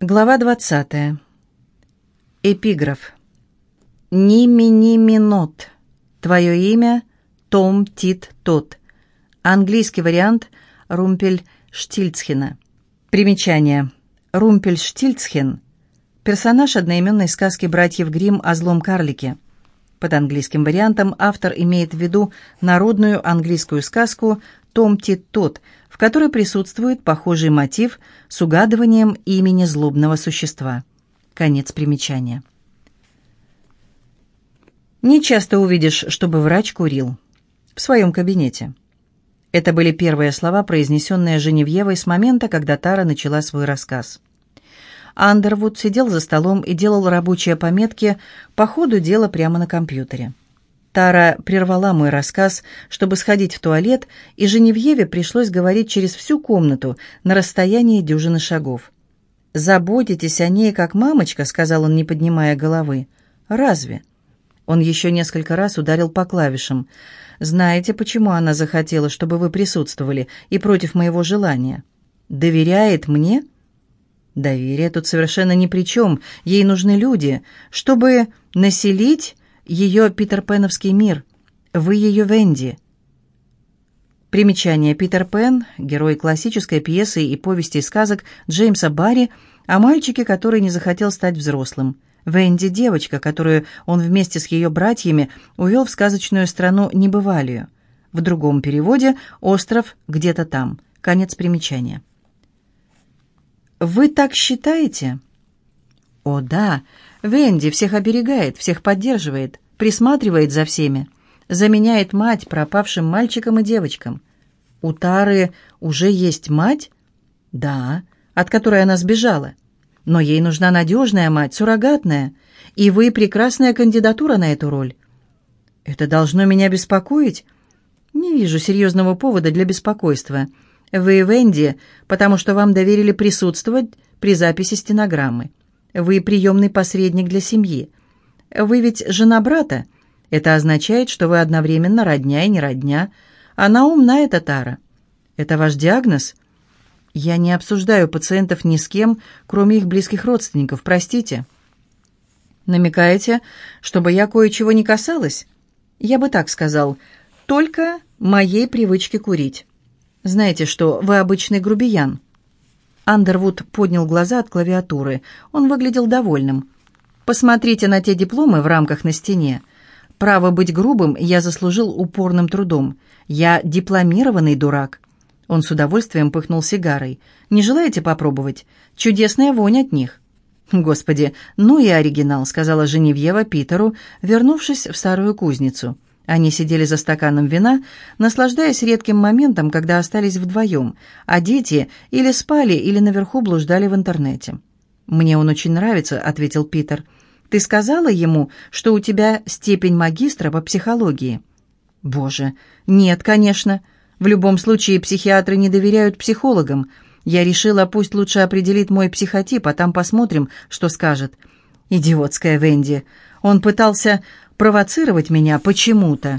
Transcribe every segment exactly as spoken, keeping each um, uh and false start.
Глава двадцатая. Эпиграф. Ними-ними-нот. Твое имя Том Тит Тот. Английский вариант Румпельштильцхена. Примечание. Румпельштильцхен – персонаж одноименной сказки братьев Гримм о злом карлике. Под английским вариантом автор имеет в виду народную английскую сказку «Том Тит Тот», в которой присутствует похожий мотив с угадыванием имени злобного существа. Конец примечания. Не часто увидишь, чтобы врач курил. В своем кабинете. Это были первые слова, произнесенные Женевьевой с момента, когда Тара начала свой рассказ. Андервуд сидел за столом и делал рабочие пометки по ходу дела прямо на компьютере. Тара прервала мой рассказ, чтобы сходить в туалет, и Женевьеве пришлось говорить через всю комнату на расстоянии дюжины шагов. «Заботитесь о ней, как мамочка», — сказал он, не поднимая головы. «Разве?» Он еще несколько раз ударил по клавишам. «Знаете, почему она захотела, чтобы вы присутствовали, и против моего желания? Доверяет мне?» «Доверие тут совершенно ни при чем. Ей нужны люди, чтобы населить ее питерпеновский мир. Вы ее Венди». Примечание. Питер Пен – герой классической пьесы и повести сказок Джеймса Барри о мальчике, который не захотел стать взрослым. Венди – девочка, которую он вместе с ее братьями увел в сказочную страну небывалию. В другом переводе «Остров где-то там». Конец примечания. «Вы так считаете?» «О, да. Венди всех оберегает, всех поддерживает, присматривает за всеми, заменяет мать пропавшим мальчикам и девочкам. У Тары уже есть мать?» «Да, от которой она сбежала. Но ей нужна надежная мать, суррогатная, и вы прекрасная кандидатура на эту роль». «Это должно меня беспокоить?» «Не вижу серьезного повода для беспокойства. Вы Венди, потому что вам доверили присутствовать при записи стенограммы. Вы приемный посредник для семьи. Вы ведь жена брата. Это означает, что вы одновременно родня и не родня. Она умна, эта Тара. Это ваш диагноз?» «Я не обсуждаю пациентов ни с кем, кроме их близких родственников, простите». «Намекаете, чтобы я кое-чего не касалась?» «Я бы так сказал. Только моей привычки курить. Знаете что, вы обычный грубиян». Андервуд поднял глаза от клавиатуры. Он выглядел довольным. «Посмотрите на те дипломы в рамках на стене. Право быть грубым я заслужил упорным трудом. Я дипломированный дурак». Он с удовольствием пыхнул сигарой. «Не желаете попробовать? Чудесная вонь от них». «Господи, ну и оригинал», — сказала Женевьева Питеру, вернувшись в старую кузницу. Они сидели за стаканом вина, наслаждаясь редким моментом, когда остались вдвоем, а дети или спали, или наверху блуждали в интернете. «Мне он очень нравится», — ответил Питер. «Ты сказала ему, что у тебя степень магистра по психологии?» «Боже, нет, конечно. В любом случае психиатры не доверяют психологам. Я решила, пусть лучше определит мой психотип, а там посмотрим, что скажет». «Идиотская Венди. Он пытался провоцировать меня почему-то».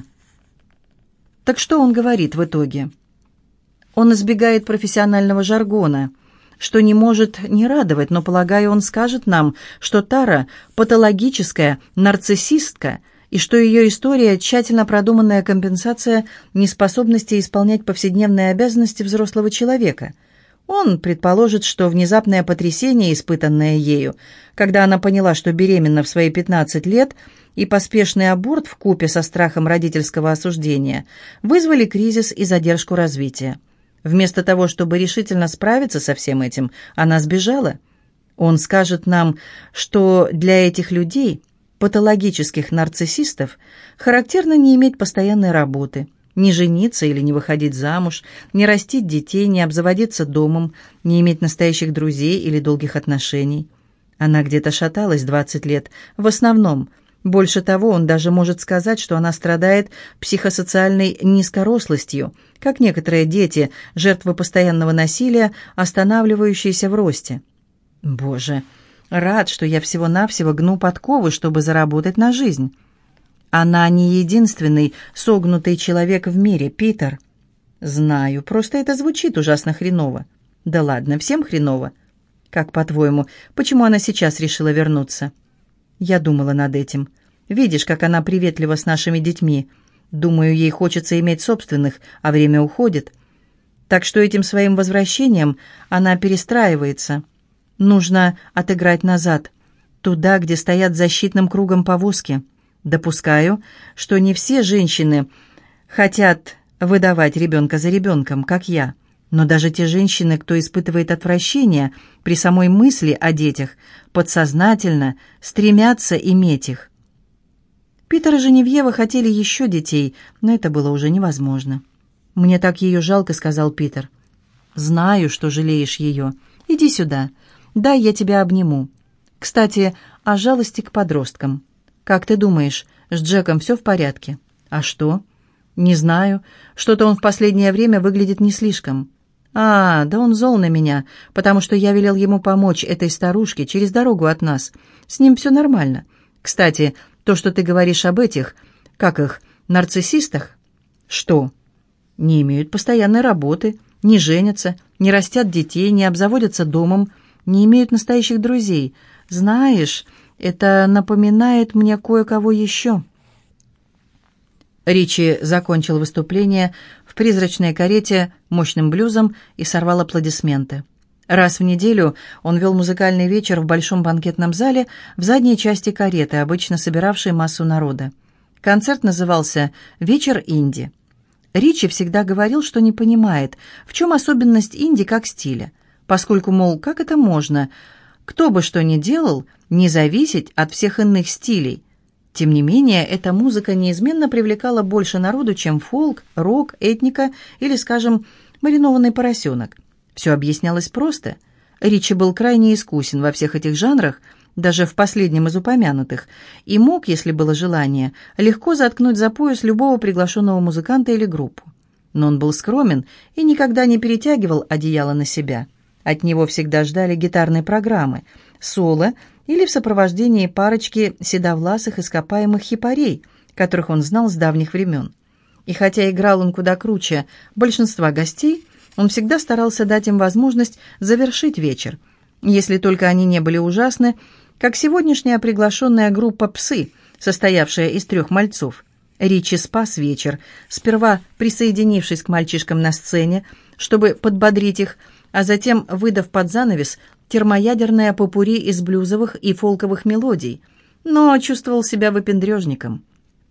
Так что он говорит в итоге? Он избегает профессионального жаргона, что не может не радовать, но, полагаю, он скажет нам, что Тара – патологическая нарциссистка, и что ее история – тщательно продуманная компенсация неспособности исполнять повседневные обязанности взрослого человека. Он предположит, что внезапное потрясение, испытанное ею, когда она поняла, что беременна в свои пятнадцать лет, и поспешный аборт вкупе со страхом родительского осуждения вызвали кризис и задержку развития. Вместо того, чтобы решительно справиться со всем этим, она сбежала. Он скажет нам, что для этих людей, патологических нарциссистов, характерно не иметь постоянной работы, не жениться или не выходить замуж, не растить детей, не обзаводиться домом, не иметь настоящих друзей или долгих отношений. Она где-то шаталась двадцать лет, в основном. Больше того, он даже может сказать, что она страдает психосоциальной низкорослостью, как некоторые дети, жертвы постоянного насилия, останавливающиеся в росте. Боже, рад, что я всего-навсего гну подковы, чтобы заработать на жизнь. Она не единственный согнутый человек в мире, Питер. Знаю, просто это звучит ужасно хреново. Да ладно, всем хреново. Как, по-твоему, почему она сейчас решила вернуться?» Я думала над этим. Видишь, как она приветлива с нашими детьми. Думаю, ей хочется иметь собственных, а время уходит. Так что этим своим возвращением она перестраивается. Нужно отыграть назад, туда, где стоят защитным кругом повозки. Допускаю, что не все женщины хотят выдавать ребенка за ребенком, как я. Но даже те женщины, кто испытывает отвращение при самой мысли о детях, подсознательно стремятся иметь их. Питер и Женевьева хотели еще детей, но это было уже невозможно. «Мне так ее жалко», — сказал Питер. «Знаю, что жалеешь ее. Иди сюда. Дай я тебя обниму. Кстати, о жалости к подросткам. Как ты думаешь, с Джеком все в порядке?» «А что?» «Не знаю. Что-то он в последнее время выглядит не слишком». «А, да он зол на меня, потому что я велел ему помочь этой старушке через дорогу от нас. С ним все нормально. Кстати, то, что ты говоришь об этих, как их, нарциссистах?» «Что?» «Не имеют постоянной работы, не женятся, не растят детей, не обзаводятся домом, не имеют настоящих друзей. Знаешь, это напоминает мне кое-кого еще». Ричи закончил выступление в призрачной карете мощным блюзом и сорвал аплодисменты. Раз в неделю он вел музыкальный вечер в большом банкетном зале в задней части кареты, обычно собиравшей массу народа. Концерт назывался «Вечер инди». Ричи всегда говорил, что не понимает, в чем особенность инди как стиля, поскольку, мол, как это можно, кто бы что ни делал, не зависеть от всех иных стилей. Тем не менее, эта музыка неизменно привлекала больше народу, чем фолк, рок, этника или, скажем, маринованный поросенок. Все объяснялось просто. Ричи был крайне искусен во всех этих жанрах, даже в последнем из упомянутых, и мог, если было желание, легко заткнуть за пояс любого приглашенного музыканта или группу. Но он был скромен и никогда не перетягивал одеяло на себя. От него всегда ждали гитарные программы, соло или в сопровождении парочки седовласых ископаемых хипарей, которых он знал с давних времен. И хотя играл он куда круче большинства гостей, он всегда старался дать им возможность завершить вечер, если только они не были ужасны, как сегодняшняя приглашенная группа «Псы», состоявшая из трех мальцов. Ричи спас вечер, сперва присоединившись к мальчишкам на сцене, чтобы подбодрить их, а затем выдав под занавес термоядерное попурри из блюзовых и фолковых мелодий, но чувствовал себя выпендрежником.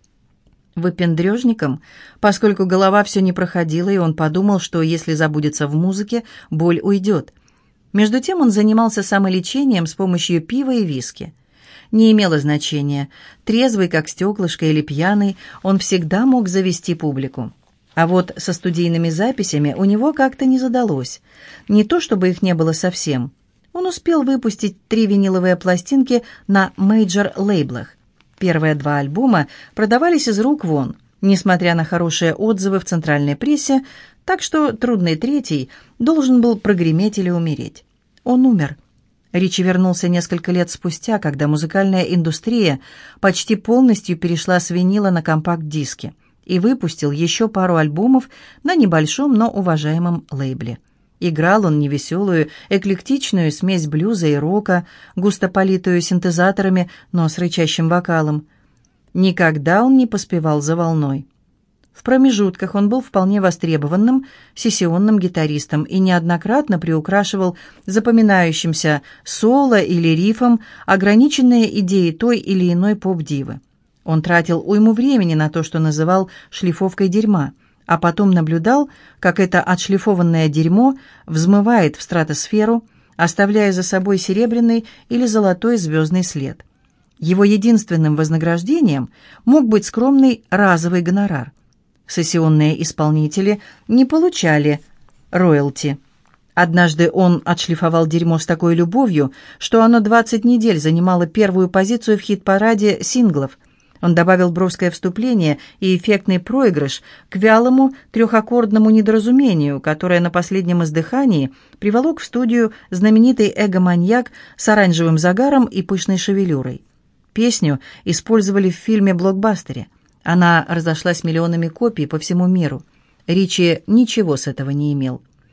Выпендрежником, поскольку голова все не проходила, и он подумал, что если забудется в музыке, боль уйдет. Между тем он занимался самолечением с помощью пива и виски. Не имело значения, трезвый, как стеклышко, или пьяный, он всегда мог завести публику. А вот со студийными записями у него как-то не задалось. Не то чтобы их не было совсем. Он успел выпустить три виниловые пластинки на мейджор-лейблах. Первые два альбома продавались из рук вон, несмотря на хорошие отзывы в центральной прессе, так что трудный третий должен был прогреметь или умереть. Он умер. Ричи вернулся несколько лет спустя, когда музыкальная индустрия почти полностью перешла с винила на компакт-диски, и выпустил еще пару альбомов на небольшом, но уважаемом лейбле. Играл он невеселую, эклектичную смесь блюза и рока, густо политую синтезаторами, но с рычащим вокалом. Никогда он не поспевал за волной. В промежутках он был вполне востребованным сессионным гитаристом и неоднократно приукрашивал запоминающимся соло или рифом ограниченные идеи той или иной поп-дивы. Он тратил уйму времени на то, что называл «шлифовкой дерьма», а потом наблюдал, как это отшлифованное дерьмо взмывает в стратосферу, оставляя за собой серебряный или золотой звездный след. Его единственным вознаграждением мог быть скромный разовый гонорар. Сессионные исполнители не получали роялти. Однажды он отшлифовал дерьмо с такой любовью, что оно двадцать недель занимало первую позицию в хит-параде синглов. Он добавил броское вступление и эффектный проигрыш к вялому трехаккордному недоразумению, которое на последнем издыхании приволок в студию знаменитый эго-маньяк с оранжевым загаром и пышной шевелюрой. Песню использовали в фильме-блокбастере. Она разошлась миллионами копий по всему миру. Ричи ничего с этого не имел.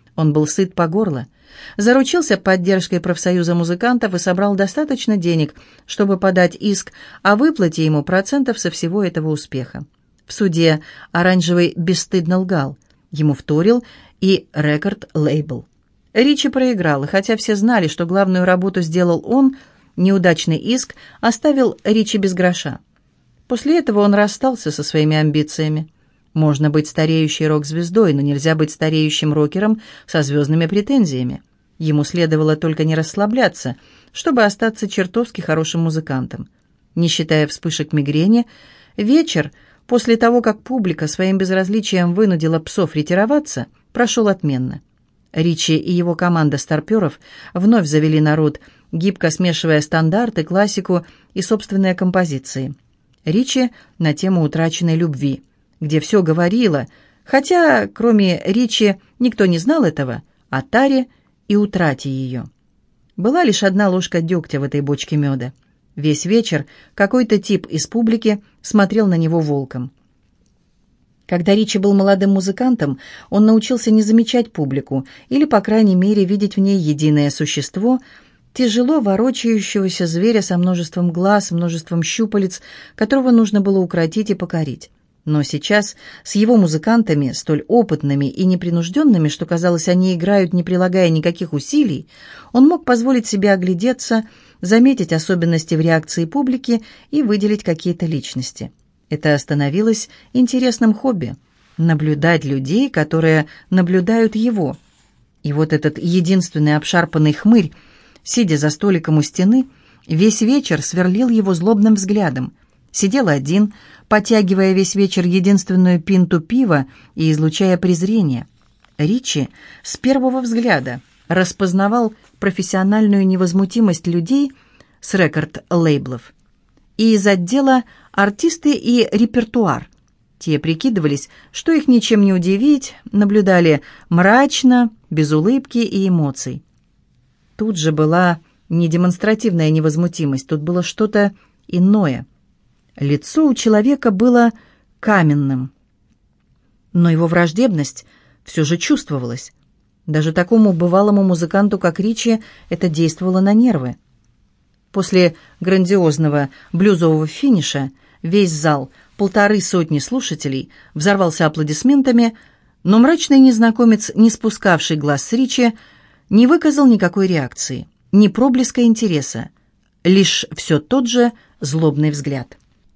Он был сыт по горло, заручился поддержкой профсоюза музыкантов и собрал достаточно денег, чтобы подать иск о выплате ему процентов со всего этого успеха. В суде Оранжевый бесстыдно лгал. Ему вторил и рекорд-лейбл. Ричи проиграл, и хотя все знали, что главную работу сделал он, неудачный иск оставил Ричи без гроша. После этого он расстался со своими амбициями. Можно быть стареющей рок-звездой, но нельзя быть стареющим рокером со звездными претензиями. Ему следовало только не расслабляться, чтобы остаться чертовски хорошим музыкантом. Не считая вспышек мигрени, вечер, после того, как публика своим безразличием вынудила псов ретироваться, прошел отменно. Ричи и его команда старпёров вновь завели народ, гибко смешивая стандарты, классику и собственные композиции. Ричи на тему утраченной любви, где все говорило, хотя кроме Ричи никто не знал этого, о таре и утрате ее. Была лишь одна ложка дегтя в этой бочке меда. Весь вечер какой-то тип из публики смотрел на него волком. Когда Ричи был молодым музыкантом, он научился не замечать публику или, по крайней мере, видеть в ней единое существо, тяжело ворочающегося зверя со множеством глаз, множеством щупалец, которого нужно было укротить и покорить. Но сейчас с его музыкантами, столь опытными и непринужденными, что, казалось, они играют, не прилагая никаких усилий, он мог позволить себе оглядеться, заметить особенности в реакции публики и выделить какие-то личности. Это становилось интересным хобби – наблюдать людей, которые наблюдают его. И вот этот единственный обшарпанный хмырь, сидя за столиком у стены, весь вечер сверлил его злобным взглядом. Сидел один, потягивая весь вечер единственную пинту пива и излучая презрение. Ричи с первого взгляда распознавал профессиональную невозмутимость людей с рекорд-лейблов. И из отдела артисты и репертуар. Те прикидывались, что их ничем не удивить, наблюдали мрачно, без улыбки и эмоций. Тут же была не демонстративная невозмутимость, тут было что-то иное. Лицо у человека было каменным, но его враждебность все же чувствовалась. Даже такому бывалому музыканту, как Ричи, это действовало на нервы. После грандиозного блюзового финиша весь зал, полторы сотни слушателей, взорвался аплодисментами, но мрачный незнакомец, не спускавший глаз с Ричи, не выказал никакой реакции, ни проблеска интереса, лишь все тот же злобный взгляд.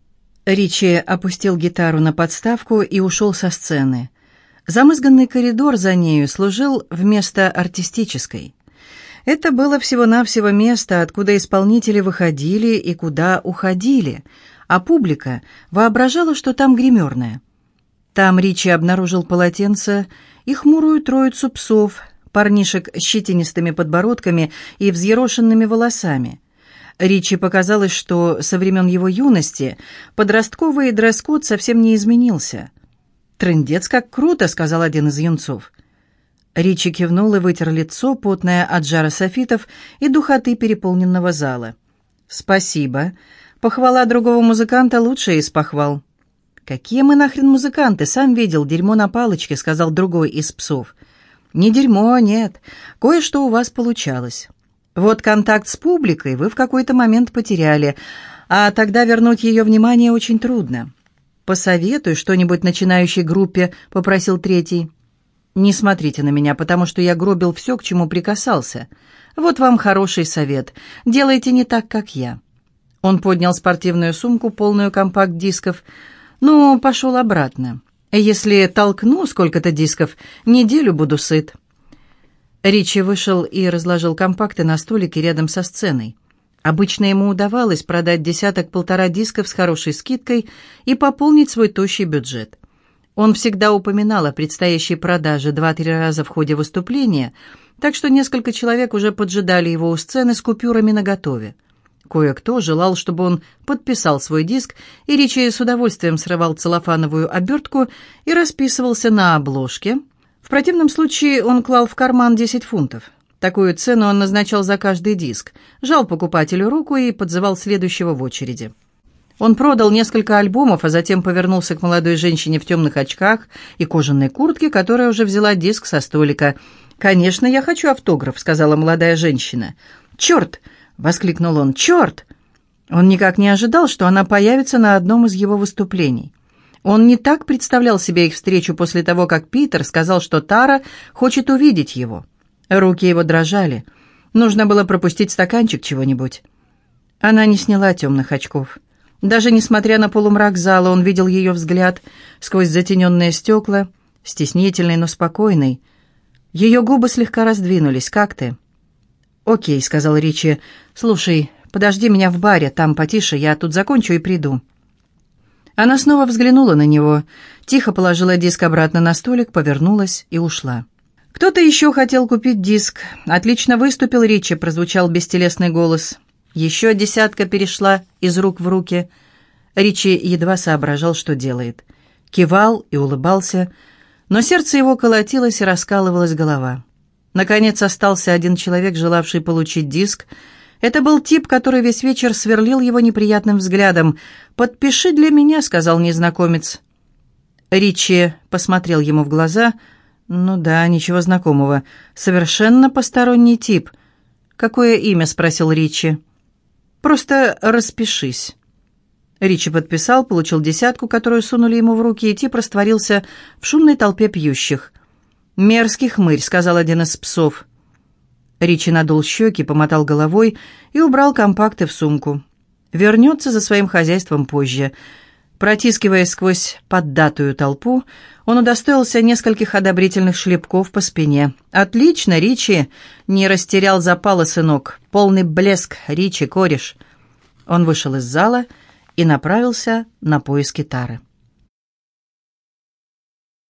Ричи опустил гитару на подставку и ушел со сцены. Замызганный коридор за нею служил вместо артистической. Это было всего-навсего место, откуда исполнители выходили и куда уходили, а публика воображала, что там гримерная. Там Ричи обнаружил полотенце и хмурую троицу псов, парнишек с щетинистыми подбородками и взъерошенными волосами. Ричи показалось, что со времен его юности подростковый дресс-код совсем не изменился. «Трындец, как круто!» — сказал один из юнцов. Ричи кивнул и вытер лицо, потное от жара софитов и духоты переполненного зала. «Спасибо. Похвала другого музыканта лучшая из похвал». «Какие мы нахрен музыканты? Сам видел, дерьмо на палочке», — сказал другой из псов. «Не дерьмо, нет. Кое-что у вас получалось. Вот контакт с публикой вы в какой-то момент потеряли, а тогда вернуть ее внимание очень трудно. Посоветуй что-нибудь начинающей группе», — попросил третий. «Не смотрите на меня, потому что я гробил все, к чему прикасался. Вот вам хороший совет. Делайте не так, как я». Он поднял спортивную сумку, полную компакт-дисков. «Ну, пошел обратно. Если толкну сколько-то дисков, неделю буду сыт». Ричи вышел и разложил компакты на столике рядом со сценой. Обычно ему удавалось продать десяток-полтора дисков с хорошей скидкой и пополнить свой тощий бюджет. Он всегда упоминал о предстоящей продаже два-три раза в ходе выступления, так что несколько человек уже поджидали его у сцены с купюрами наготове. Кое-кто желал, чтобы он подписал свой диск, и Ричи с удовольствием срывал целлофановую обертку и расписывался на обложке. В противном случае он клал в карман десять фунтов. Такую цену он назначал за каждый диск, жал покупателю руку и подзывал следующего в очереди. Он продал несколько альбомов, а затем повернулся к молодой женщине в темных очках и кожаной куртке, которая уже взяла диск со столика. «Конечно, я хочу автограф», — сказала молодая женщина. «Черт!» — воскликнул он. «Черт!» Он никак не ожидал, что она появится на одном из его выступлений. Он не так представлял себе их встречу после того, как Питер сказал, что Тара хочет увидеть его. Руки его дрожали. Нужно было пропустить стаканчик чего-нибудь. Она не сняла темных очков. Даже несмотря на полумрак зала, он видел ее взгляд сквозь затененные стекла, стеснительный, но спокойный. Ее губы слегка раздвинулись. «Как ты?» «Окей», — сказал Ричи. «Слушай, подожди меня в баре, там потише, я тут закончу и приду». Она снова взглянула на него, тихо положила диск обратно на столик, повернулась и ушла. «Кто-то еще хотел купить диск. Отлично выступил Ричи», — прозвучал бестелесный голос. Еще десятка перешла из рук в руки. Ричи едва соображал, что делает. Кивал и улыбался, но сердце его колотилось и раскалывалась голова. Наконец остался один человек, желавший получить диск. Это был тип, который весь вечер сверлил его неприятным взглядом. «Подпиши для меня», — сказал незнакомец. Ричи посмотрел ему в глаза. «Ну да, ничего знакомого. Совершенно посторонний тип». «Какое имя?» — спросил Ричи. «Просто распишись». Ричи подписал, получил десятку, которую сунули ему в руки, и тип растворился в шумной толпе пьющих. «Мерзкий хмырь», — сказал один из псов. Ричи надул щеки, помотал головой и убрал компакты в сумку. Вернется за своим хозяйством позже. Протискиваясь сквозь поддатую толпу, он удостоился нескольких одобрительных шлепков по спине. «Отлично, Ричи!» «Не растерял запала, сынок. Полный блеск, Ричи, кореш!» Он вышел из зала и направился на поиски Тары.